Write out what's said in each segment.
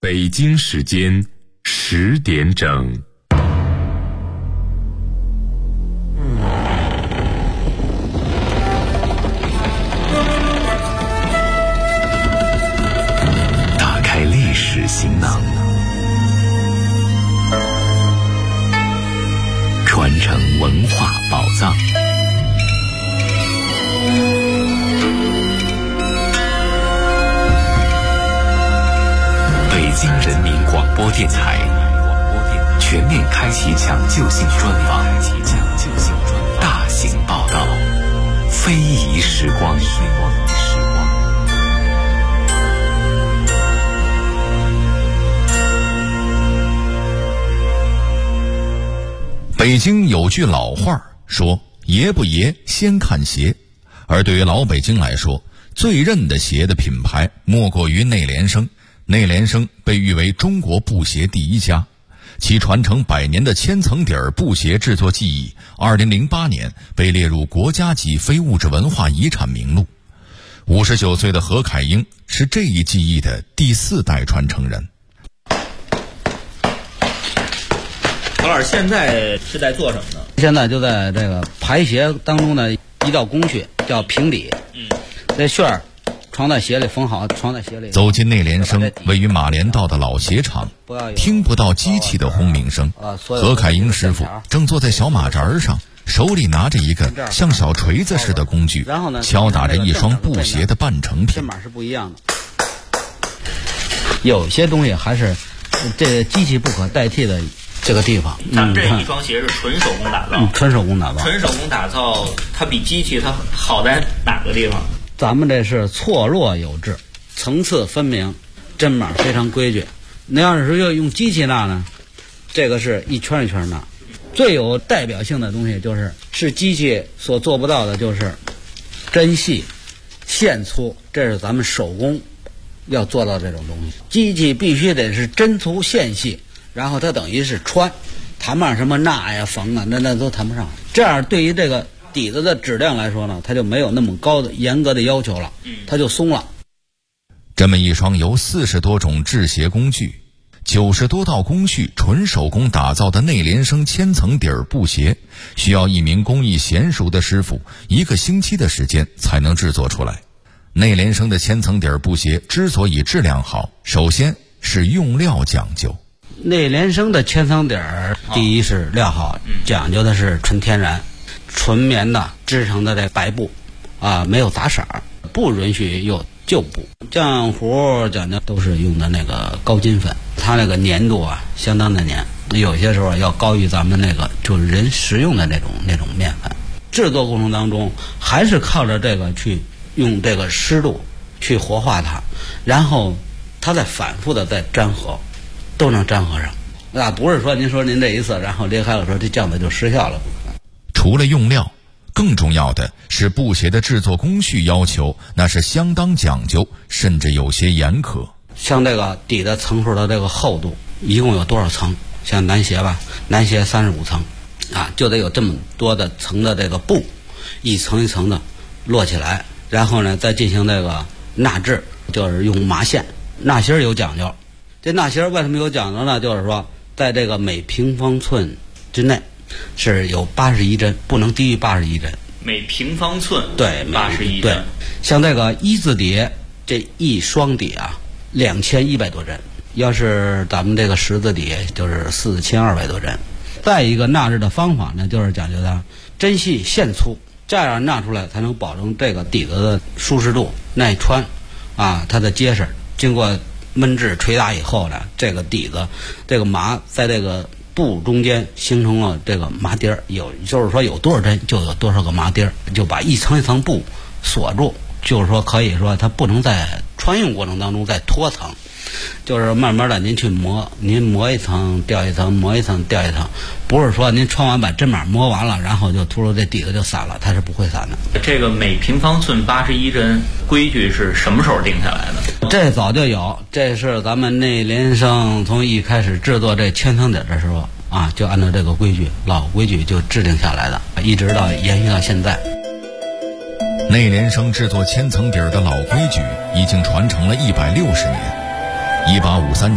北京时间10点整。 打开历史行囊，传承文化宝藏。北京人民广播电台全面开启抢救性专访，大型报道，非遗时光。 北京有句老话说，爷不爷先看鞋。而对于老北京来说，最认得鞋的品牌莫过于内联升。内联升被誉为中国布鞋第一家，其传承100年的千层底儿布鞋制作技艺2008年被列入国家级非物质文化遗产名录。59岁的何凯英是这一技艺的第4代传承人。 何老师现在是在做什么呢？ 现在就在这个排鞋当中的一道工序叫平底。这旋儿装在鞋里缝好，装在鞋里。 走进内联升位于马连道的老鞋厂，听不到机器的轰鸣声。何凯英师傅正坐在小马扎上，手里拿着一个像小锤子似的工具，敲打着一双布鞋的半成品。 针码是不一样的，有些东西还是这机器不可代替的这个地方。 咱们这一双鞋是纯手工打造， 纯手工打造。 纯手工打造，它比机器它好在哪个地方？ 咱们这是错落有致，层次分明，针码非常规矩。那要是说用机器纳呢，这个是一圈一圈纳。最有代表性的东西是机器所做不到的，就是针细线粗，这是咱们手工要做到这种东西。机器必须得是针粗线细，然后它等于是穿，谈不上什么纳呀缝啊，那都谈不上。这样对于这个底子的质量来说呢，它就没有那么高的严格的要求了，它就松了。 这么一双由40多种制鞋工具、90多道工序纯手工打造的内联升千层底儿布鞋，需要一名工艺娴熟的师傅1个星期的时间才能制作出来。内联升的千层底儿布鞋之所以质量好，首先是用料讲究。 内联升的千层底儿，第一是料好，讲究的是纯天然纯棉的织成的这白布啊，没有杂色，不允许有旧布。浆糊讲究都是用的那个高筋粉，它那个粘度啊相当的粘，有些时候要高于咱们那个就是人食用的那种面粉。制作过程当中还是靠着这个去用这个湿度去活化它，然后它再反复的再粘合，都能粘合上。那不是说您说您这一次然后裂开了说这酱子就失效了，不可能。 除了用料，更重要的是布鞋的制作工序要求，那是相当讲究，甚至有些严苛。 像这个底的层数的这个厚度一共有多少层？像男鞋吧，男鞋35层啊，就得有这么多的层的这个布，一层一层的摞起来，然后呢再进行这个纳制，就是用麻线。纳芯有讲究，这纳芯为什么有讲究呢？就是说在这个每平方寸之内是有81针，不能低于81针。 每平方寸对 81针。 对，像这个一字底，这一双底啊2100多针，要是咱们这个十字底就是4200多针。再一个纳制的方法呢，就是讲究它针细线粗，这样纳出来才能保证这个底子的舒适度、耐穿啊，它的结实。经过焖制捶打以后呢，这个底子这个麻在这个布中间形成了这个麻钉儿，就是说有多少针就有多少个麻钉儿，就把一层一层布锁住，就是说可以说它不能在穿用过程当中再脱层，就是慢慢的您去磨，您磨一层掉一层，磨一层掉一层，不是说您穿完把针码磨完了，然后就突出这底子就散了，它是不会散的。 这个每平方寸81针规矩是什么时候定下来的？ 这早就有，这是咱们内联升从一开始制作这千层底的时候啊，就按照这个规矩，老规矩就制定下来的，一直到延续到现在。 内联升制作千层底的老规矩已经传承了160年。1853年，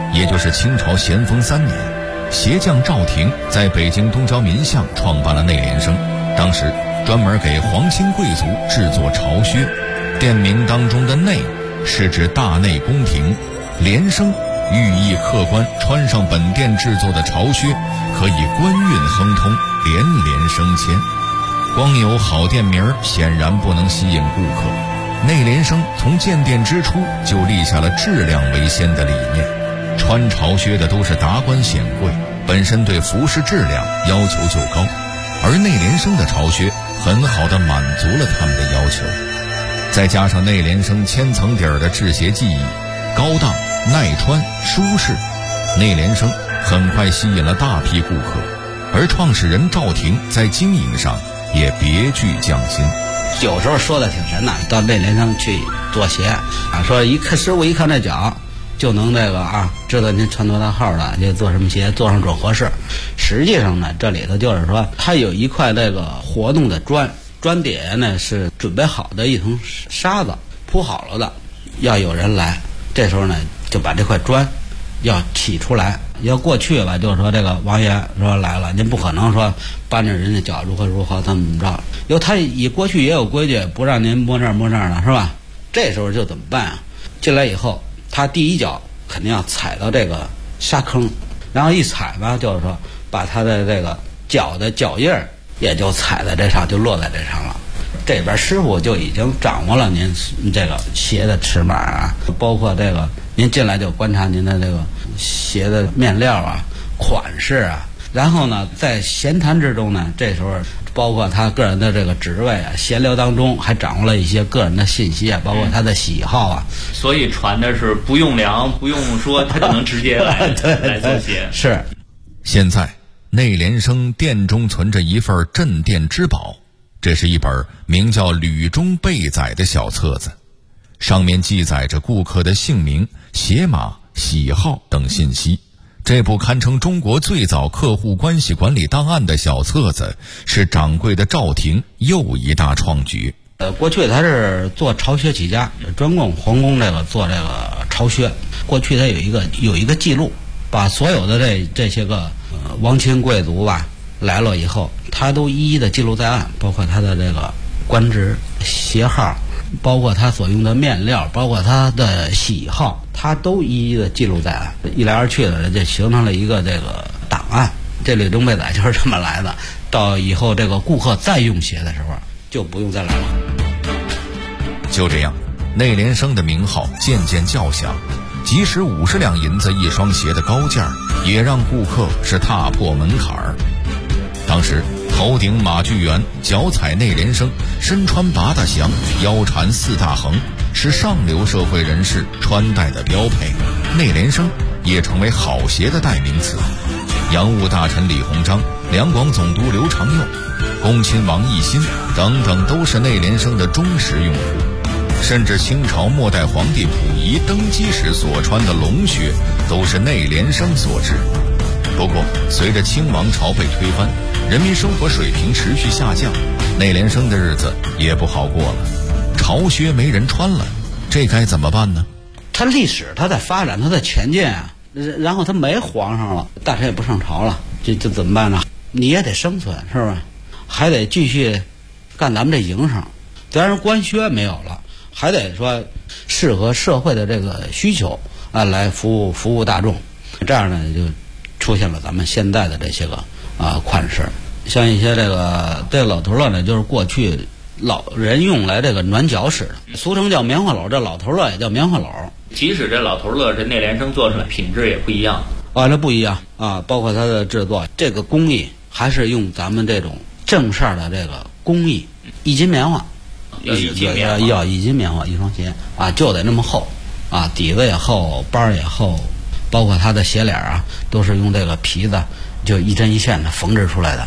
也就是清朝咸丰3年，鞋匠赵廷在北京东郊民巷创办了内联升，当时专门给皇亲贵族制作朝靴。店名当中的内是指大内宫廷，联升寓意客官穿上本店制作的朝靴可以官运亨通，连连升迁。光有好店名显然不能吸引顾客，内联升从建店之初就立下了质量为先的理念。穿朝靴的都是达官显贵，本身对服饰质量要求就高，而内联升的朝靴很好地满足了他们的要求。再加上内联升千层底儿的制鞋技艺，高档耐穿舒适，内联升很快吸引了大批顾客。而创始人赵廷在经营上也别具匠心。 有时候说的挺神的，到内联升去做鞋啊，说师傅一看这脚就能这个啊，知道您穿多大号的，就做什么鞋，做上准合适。实际上呢，这里头就是说，它有一块这个活动的砖底下呢是准备好的一层沙子铺好了的，要有人来，这时候呢就把这块砖要起出来。要过去吧，就是说这个王爷说来了，您不可能说搬着人家脚如何怎么着，因为他过去也有规矩，不让您摸这儿的，是吧？这时候就怎么办啊？进来以后，他第一脚肯定要踩到这个沙坑，然后一踩吧，就是说把他的这个脚的脚印儿也就踩在这上，就落在这上了。这边师傅就已经掌握了您这个鞋的尺码啊，包括这个您进来就观察您的这个鞋的面料啊、款式啊，然后呢，在闲谈之中呢，这时候包括他个人的这个职位啊，闲聊当中还掌握了一些个人的信息啊，包括他的喜好啊。 所以传的是不用量，不用说，他就能直接来来做鞋。 是。 现在内联升店中存着一份镇店之宝，这是一本名叫《吕中备载》的小册子，上面记载着顾客的姓名、鞋码、喜好等信息。这部堪称中国最早客户关系管理档案的小册子，是掌柜的赵廷又一大创举。 过去他是做朝靴起家，专供皇宫这个做这个朝靴。过去他有一个记录，把所有的这些个王亲贵族吧来了以后，他都一一的记录在案，包括他的这个官职、鞋号，包括他所用的面料，包括他的喜好，他都一一的记录在案。一来二去的，就形成了一个这个档案。这吕中备载就是这么来的。到以后这个顾客再用鞋的时候，就不用再来了。 就这样，内联升的名号渐渐叫响，即使50两银子一双鞋的高价，也让顾客是踏破门槛儿。当时头顶马具圆，脚踩内联升，身穿八大祥，腰缠4大横，是上流社会人士穿戴的标配。内联升也成为好鞋的代名词。洋务大臣李鸿章、两广总督刘长佑、恭亲王奕欣等等都是内联升的忠实用户。甚至清朝末代皇帝溥仪登基时所穿的龙靴都是内联升所制。不过随着清王朝被推翻，人民生活水平持续下降，内联升的日子也不好过了。朝靴没人穿了，这该怎么办呢？ 它历史它在发展，它在前进啊，然后它没皇上了，大臣也不上朝了，这怎么办呢？你也得生存，是吧？还得继续干咱们这营生。虽然官靴没有了，还得说适合社会的这个需求啊，来服务大众。这样呢，就出现了咱们现在的这些个款式。像一些这老头乐呢，就是过去老人用来这个暖脚使的，俗称叫棉花篓，这老头乐也叫棉花篓。 即使这老头乐这内联升做出来品质也不一样啊，这不一样啊，包括它的制作，这个工艺还是用咱们这种正式的这个工艺，一斤棉花， 要一斤棉花一双鞋啊，就得那么厚啊，底子也厚，帮也厚，包括它的鞋脸啊，都是用这个皮子就一针一线的缝制出来的。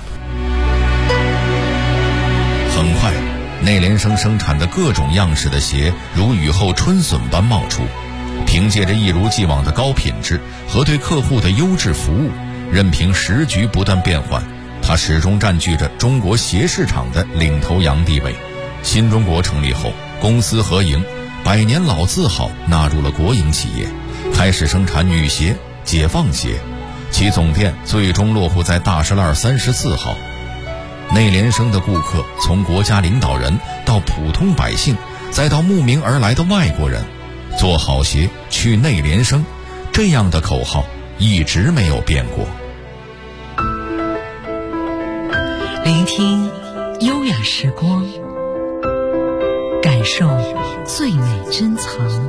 很快，内联升生产的各种样式的鞋如雨后春笋般冒出。凭借着一如既往的高品质和对客户的优质服务，任凭时局不断变换，它始终占据着中国鞋市场的领头羊地位。新中国成立后，公私合营，百年老字号纳入了国营企业，开始生产女鞋、 解放鞋，其总店最终落户在大石栏34号。内联升的顾客从国家领导人到普通百姓，再到慕名而来的外国人，做好鞋去内联升，这样的口号一直没有变过。 聆听优雅时光，感受最美珍藏。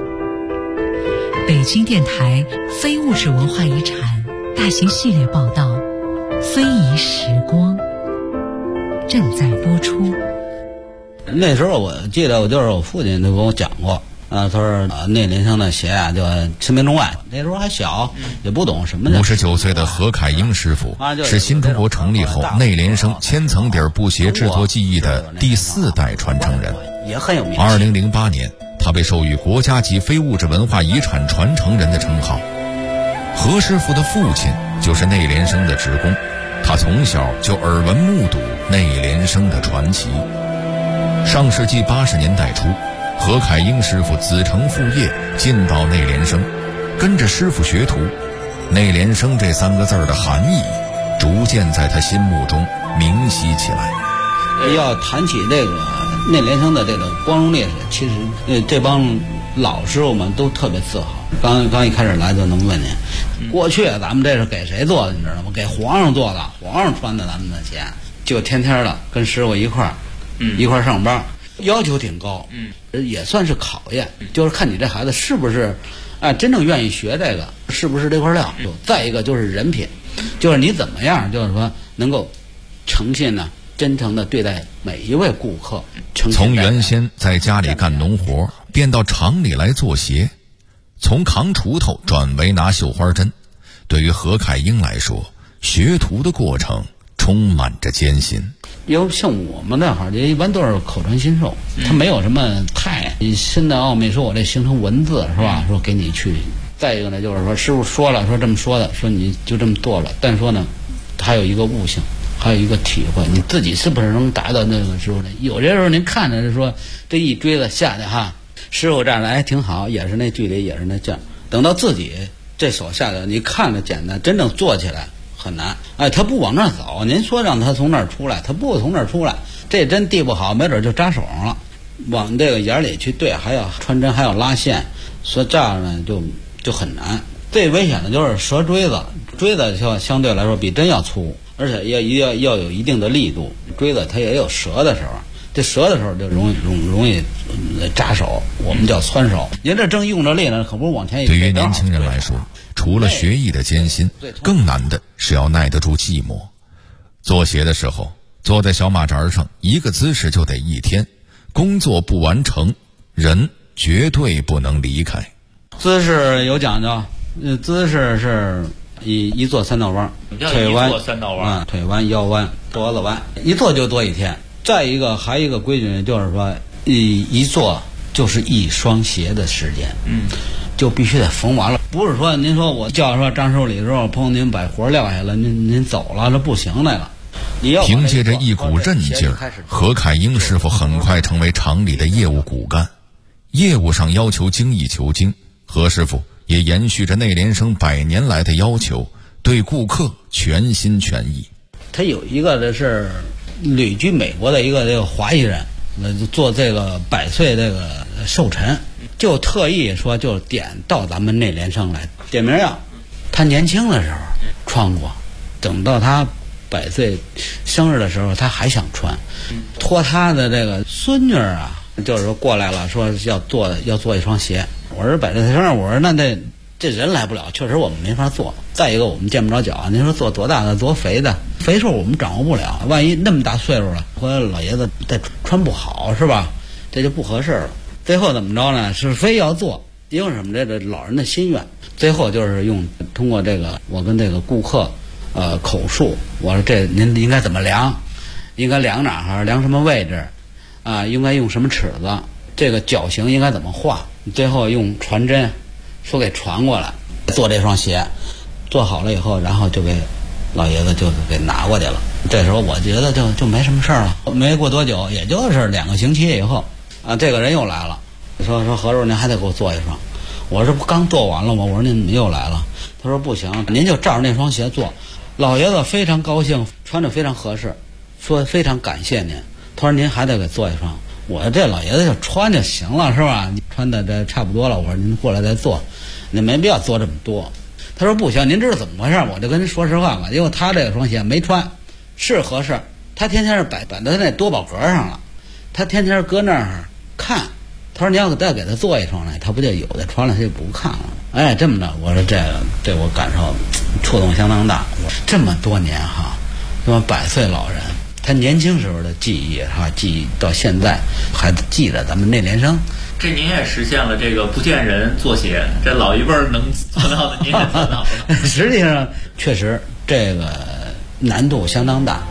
北京电台非物质文化遗产大型系列报道《非遗时光》正在播出。 那时候我记得，我父亲就跟我讲过，他说内联升的鞋啊，就驰名中外。那时候还小，也不懂什么的。 59岁的何凯英师傅是新中国成立后内联升千层底布鞋制作技艺的第4代传承人， 也很有名。 2008年，他被授予国家级非物质文化遗产传承人的称号。何师傅的父亲就是内联升的职工，他从小就耳闻目睹内联升的传奇。上世纪80年代初，何凯英师傅子承父业进到内联升，跟着师傅学徒，内联升这3个字的含义逐渐在他心目中明晰起来。 要谈起这个内联升的这个光荣历史，其实这帮老师傅们都特别自豪。刚一开始来就能问您，过去咱们这是给谁做的，你知道吗？给皇上做的，皇上穿的咱们的鞋，就天天的跟师傅一块儿上班，要求挺高，也算是考验，就是看你这孩子是不是真正愿意学这个，是不是这块料。再一个就是人品，就是你怎么样，就是说能够诚信呢，真诚的对待每一位顾客。 从原先在家里干农活变到厂里来做鞋，从扛锄头转为拿绣花针，对于何凯英来说，学徒的过程充满着艰辛。 因为像我们那行一般都是口传心授，他没有什么太深的奥秘，说我这形成文字是吧？说给你去。再一个呢，就是说师傅说了，说这么说的，说你就这么做了，但说呢，还有一个悟性，还有一个体会，你自己是不是能达到那个时候呢？有些时候您看着是说这一锥子下去哈，师傅站着哎挺好，也是那距离，也是那劲儿，等到自己这手下去，你看着简单，真正做起来很难。他不往那儿走，您说让他从那儿出来，他不从那儿出来，这针地不好，没准就扎手上了。往这个眼里去对，还要穿针，还要拉线，所以这样呢就很难。最危险的就是折锥子，锥子就相对来说比针要粗，而且要有一定的力度。锥子它也有折的时候，这折的时候就容易扎手，我们叫窜手。您这正用着力呢，可不是往前一推。 对于年轻人来说，除了学艺的艰辛，更难的是要耐得住寂寞。做鞋的时候，坐在小马扎上，一个姿势就得1天，工作不完成，人绝对不能离开。 姿势有讲究，姿势是一坐3道弯，腿弯 3道弯， 腿弯腰弯脖子弯，一坐就坐1天。再一个还有一个规矩，就是说一坐就是1双鞋的时间，就必须得缝完了。不是说您说我叫说张寿礼之后，朋友您把活撂下了，您走了，这不行那个。 凭借着一股韧劲儿，何凯英师傅很快成为厂里的业务骨干。业务上要求精益求精，何师傅也延续着内联升100年来的要求，对顾客全心全意。 他有一个的是旅居美国的一个这个华裔人，做这个100岁这个寿辰，就特意说就点到咱们内联升来点名要。他年轻的时候穿过，等到他100岁生日的时候，他还想穿，托他的这个孙女啊，就是说过来了，说要做一双鞋。我说100岁生日，我说那这人来不了，确实我们没法做。再一个我们见不着脚，您说做多大的多肥的，肥数我们掌握不了，万一那么大岁数了，回来老爷子再穿不好是吧？这就不合适了。最后怎么着呢？是非要做，因为什么？这老人的心愿。最后就是通过这个，我跟这个顾客口述，我说这您应该怎么量，应该量哪儿，量什么位置应该用什么尺子，这个脚型应该怎么画，最后用传针说给传过来，做这双鞋做好了以后，然后就给老爷子就给拿过去了。这时候我觉得就没什么事儿了。没过多久，也就是2个星期以后这个人又来了，说何叔您还得给我做一双。 我这不刚做完了吗？我说您怎么又来了？他说不行，您就照着那双鞋做。老爷子非常高兴，穿着非常合适，说非常感谢您。他说您还得给做一双。我这老爷子就穿就行了，是吧？你穿的这差不多了。我说您过来再做，您没必要做这么多。他说不行，您知道怎么回事？我就跟您说实话吧，因为他这双鞋没穿，是合适。他天天是摆在那多宝格上了，他天天搁那儿看。他说你要再给他做一双来，他不就有的穿了，他就不看了。哎，这么着，我说这我感受触动相当大。这么多年哈，这么100岁老人，他年轻时候的记忆哈，记忆到现在还记着咱们内联升。 这您也实现了这个不见人做鞋，这老一辈儿能做到的，您也做到了。 实际上，确实这个难度相当大。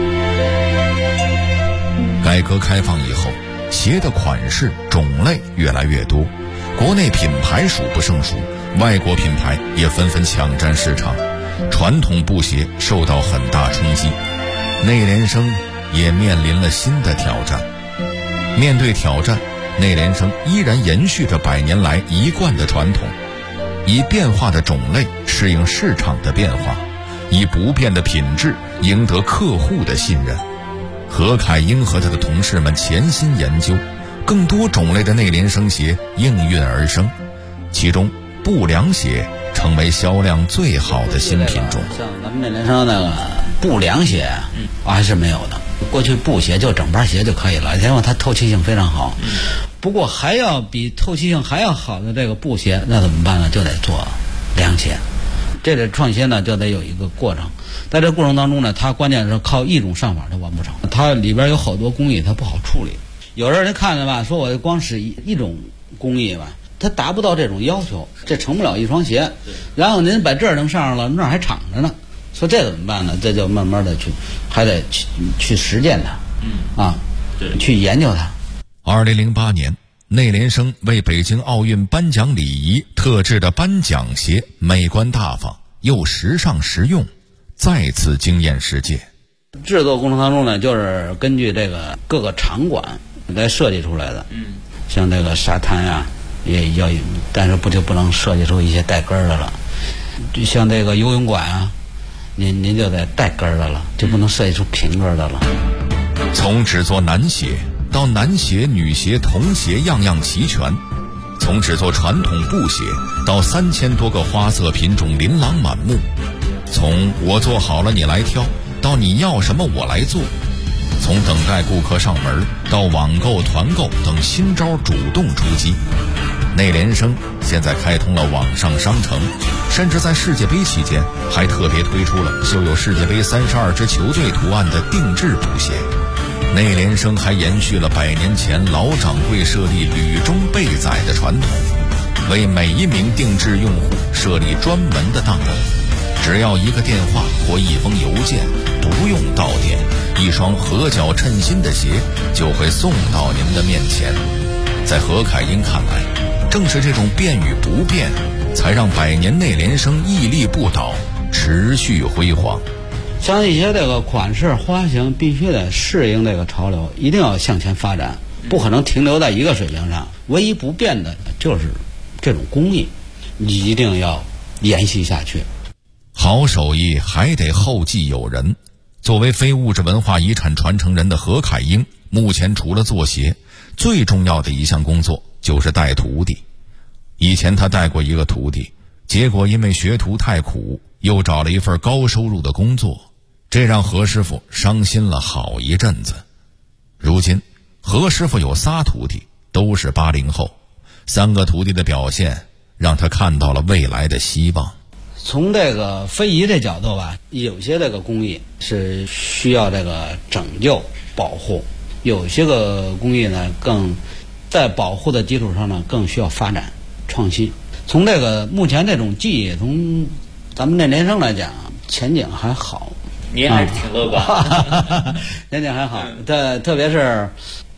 改革开放以后，鞋的款式种类越来越多，国内品牌数不胜数，外国品牌也纷纷抢占市场，传统布鞋受到很大冲击，内联升也面临了新的挑战。面对挑战，内联升依然延续着100年来一贯的传统，以变化的种类适应市场的变化，以不变的品质赢得客户的信任。何凯英和他的同事们潜心研究，更多种类的内联升鞋应运而生，其中不良鞋成为销量最好的新品种。 像咱们内联升那个不良鞋还是没有的。过去布鞋就整板鞋就可以了，因为它透气性非常好。不过还要比透气性还要好的这个布鞋，那怎么办呢？就得做凉鞋。这个创新呢，就得有一个过程。在这过程当中呢，它关键是靠一种上法它完不成，它里边有好多工艺它不好处理。有人看着吧，说我光使一种工艺吧，它达不到这种要求，这成不了一双鞋。然后您把这儿能上了，那儿还敞着呢。说这怎么办呢？这就慢慢的还得去实践它，去研究它。 2008年，内联升为北京奥运颁奖礼仪特制的颁奖鞋，美观大方又时尚实用，再次惊艳世界。 制作过程当中呢，就是根据这个各个场馆来设计出来的。像这个沙滩呀，也要，但是不能设计出一些带跟儿的了。像这个游泳馆啊，您就得带跟儿的了，就不能设计出平跟儿的了。 从只做男鞋到男鞋、女鞋、童鞋样样齐全，从只做传统布鞋到3000多个花色品种琳琅满目，从我做好了你来挑到你要什么我来做，从等待顾客上门到网购、团购等新招主动出击。内联升现在开通了网上商城，甚至在世界杯期间还特别推出了绣有世界杯32支球队图案的定制布鞋。内联升还延续了100年前老掌柜设立履中备载的传统，为每一名定制用户设立专门的档口，只要一个电话或一封邮件，不用到店，一双合脚称心的鞋就会送到您的面前。在何凯英看来，正是这种变与不变，才让100年内联升屹立不倒，持续辉煌。 像一些这个款式花型必须得适应这个潮流，一定要向前发展，不可能停留在一个水平上。唯一不变的就是这种工艺，你一定要延续下去。 好手艺还得后继有人。作为非物质文化遗产传承人的何凯英，目前除了做鞋，最重要的一项工作就是带徒弟。以前他带过一个徒弟，结果因为学徒太苦，又找了一份高收入的工作，这让何师傅伤心了好一阵子。如今何师傅有3徒弟，都是80后，3个徒弟的表现让他看到了未来的希望。 从这个非遗这角度吧，有些这个工艺是需要这个拯救保护，有些个工艺呢更在保护的基础上呢更需要发展创新。从这个目前这种技艺，从咱们内联升来讲，前景还好。 您还是挺乐观。 前景还好，特别是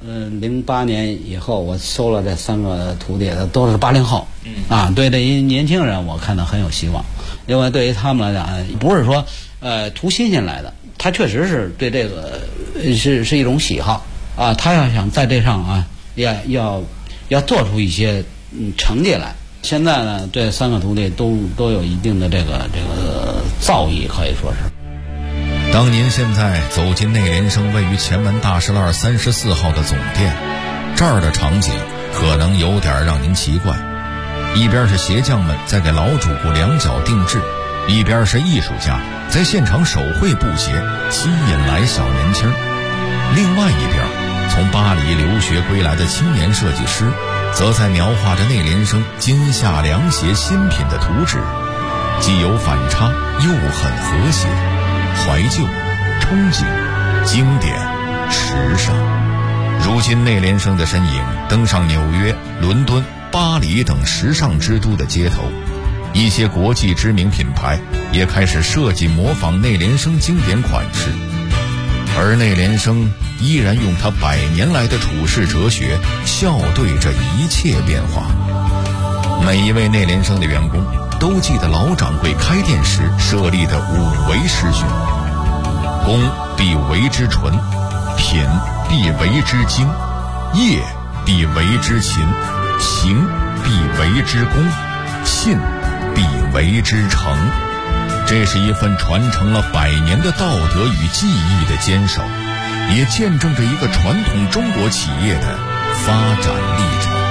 08年以后，我收了这3个徒弟，都是80后。对这一年轻人，我看到很有希望。因为对于他们来讲，不是说图新鲜来的，他确实是对这个是一种喜好啊。他要想在这上啊，要做出一些成绩来现在呢，这3个徒弟都有一定的这个造诣，可以说是。 当您现在走进内联升位于前门大石栏34号的总店，这儿的场景可能有点让您奇怪，一边是鞋匠们在给老主顾量脚定制，一边是艺术家在现场手绘布鞋，吸引来小年轻。另外一边，从巴黎留学归来的青年设计师则在描画着内联升今夏凉鞋新品的图纸，既有反差又很和谐，怀旧、憧憬、经典、时尚。如今内联升的身影登上纽约、伦敦、巴黎等时尚之都的街头，一些国际知名品牌也开始设计模仿内联升经典款式，而内联升依然用他100年来的处世哲学笑对着一切变化。每一位内联升的员工都记得老掌柜开店时设立的5维师训：工必为之纯，品必为之精，业必为之勤，行必为之公，信必为之诚。这是一份传承了100年的道德与技艺的坚守，也见证着一个传统中国企业的发展历程。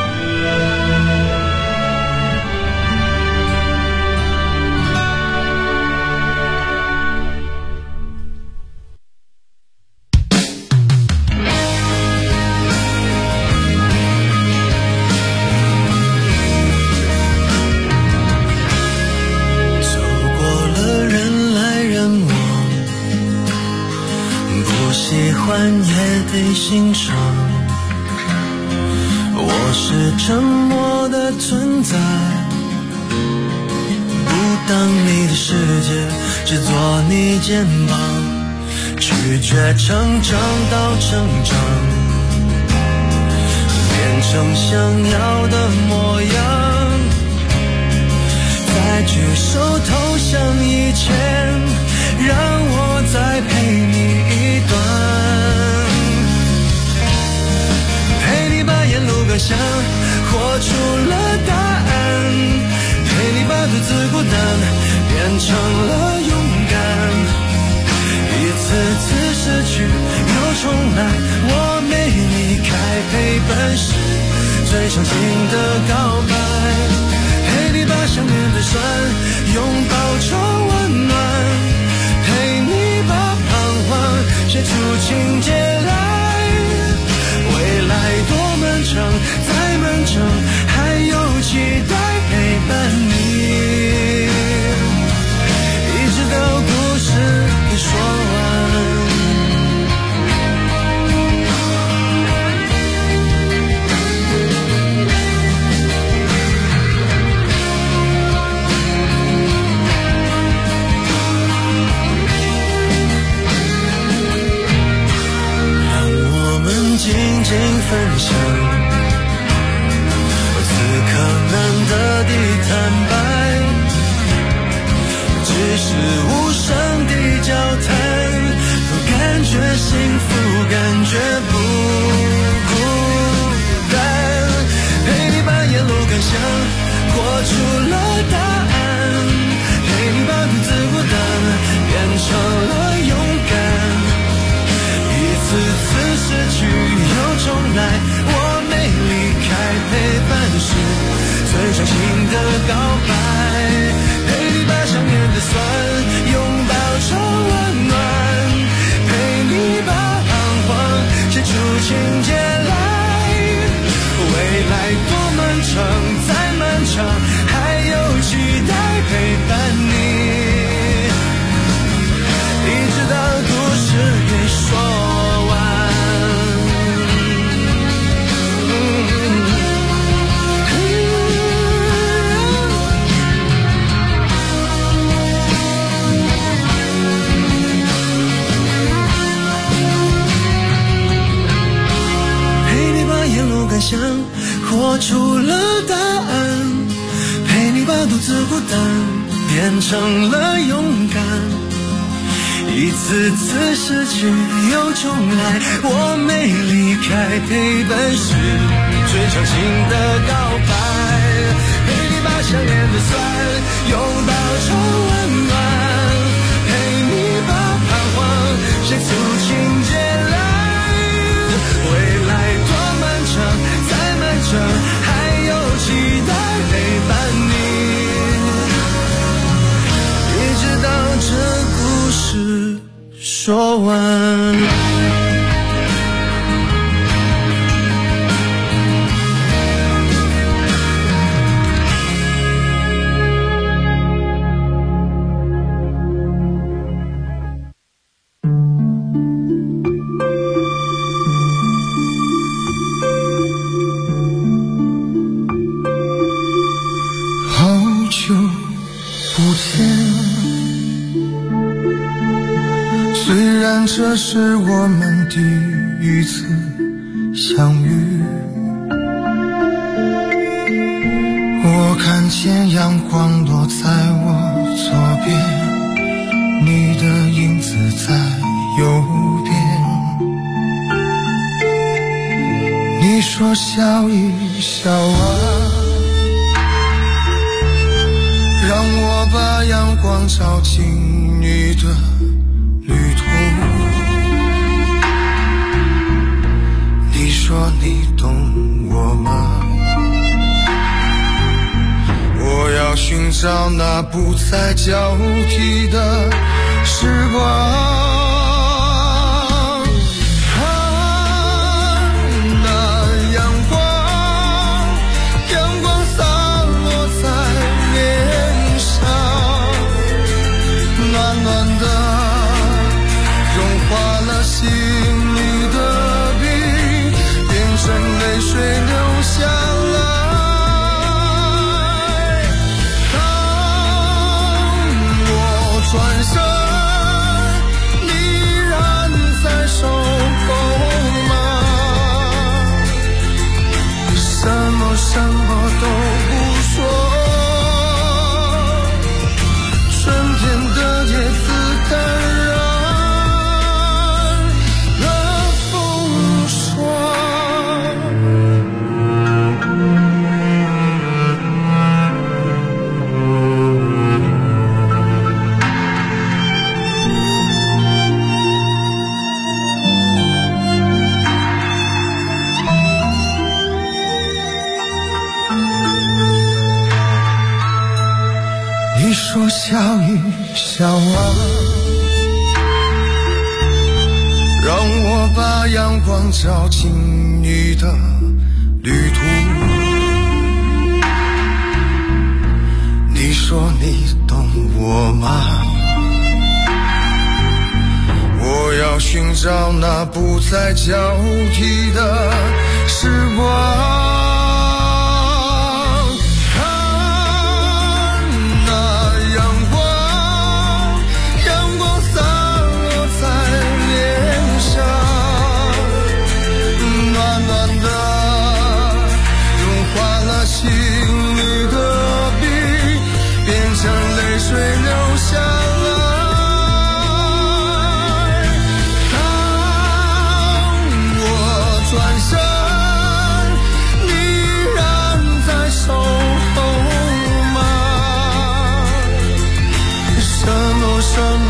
欣赏，我是沉默的存在，不当你的世界，只做你肩膀，拒绝成长到成长，变成想要的模样，在举手投降以前，让我再陪你一段，沿路感想，活出了答案，陪你把独自孤单变成了勇敢，一次次失去又重来，我没离开陪伴是最长情的告白，陪你把想念对酸，拥抱成温暖，陪你把彷徨写出情节来，未来多漫长，再漫长，还有期待陪伴你，一直到故事给说完。让我们静静分享，难得的坦白，只是无声的交谈，都感觉幸福，感觉不孤单，陪你把沿路感想活出了答案，陪你把独自孤单变成了勇敢，一次次失去又重来，我没离开陪伴时最长情的告白，陪你把想念的酸拥抱成温暖，陪你把彷徨写出情节来，未来多漫长，再漫长，还有期待陪伴你，一直到故事给说完。想活出了答案，陪你把独自孤单变成了勇敢，一次次失去又重来，我没离开陪伴是最长情的告白，陪这是我们第一次相遇。我看见阳光落在我左边，你的影子在右边。你说笑一笑啊，让我把阳光照进你的旅途。你说你懂我吗？我要寻找那不再交替的时光。心里的冰变成泪水流下来。当我转身，你仍在守候吗？什么都不说，春天的叶子感染说笑一笑啊，让我把阳光照进你的旅途。你说你懂我吗？我要寻找那不再交替的时光。心里的冰变成泪水流下来。当我转身，你仍在守候吗？什么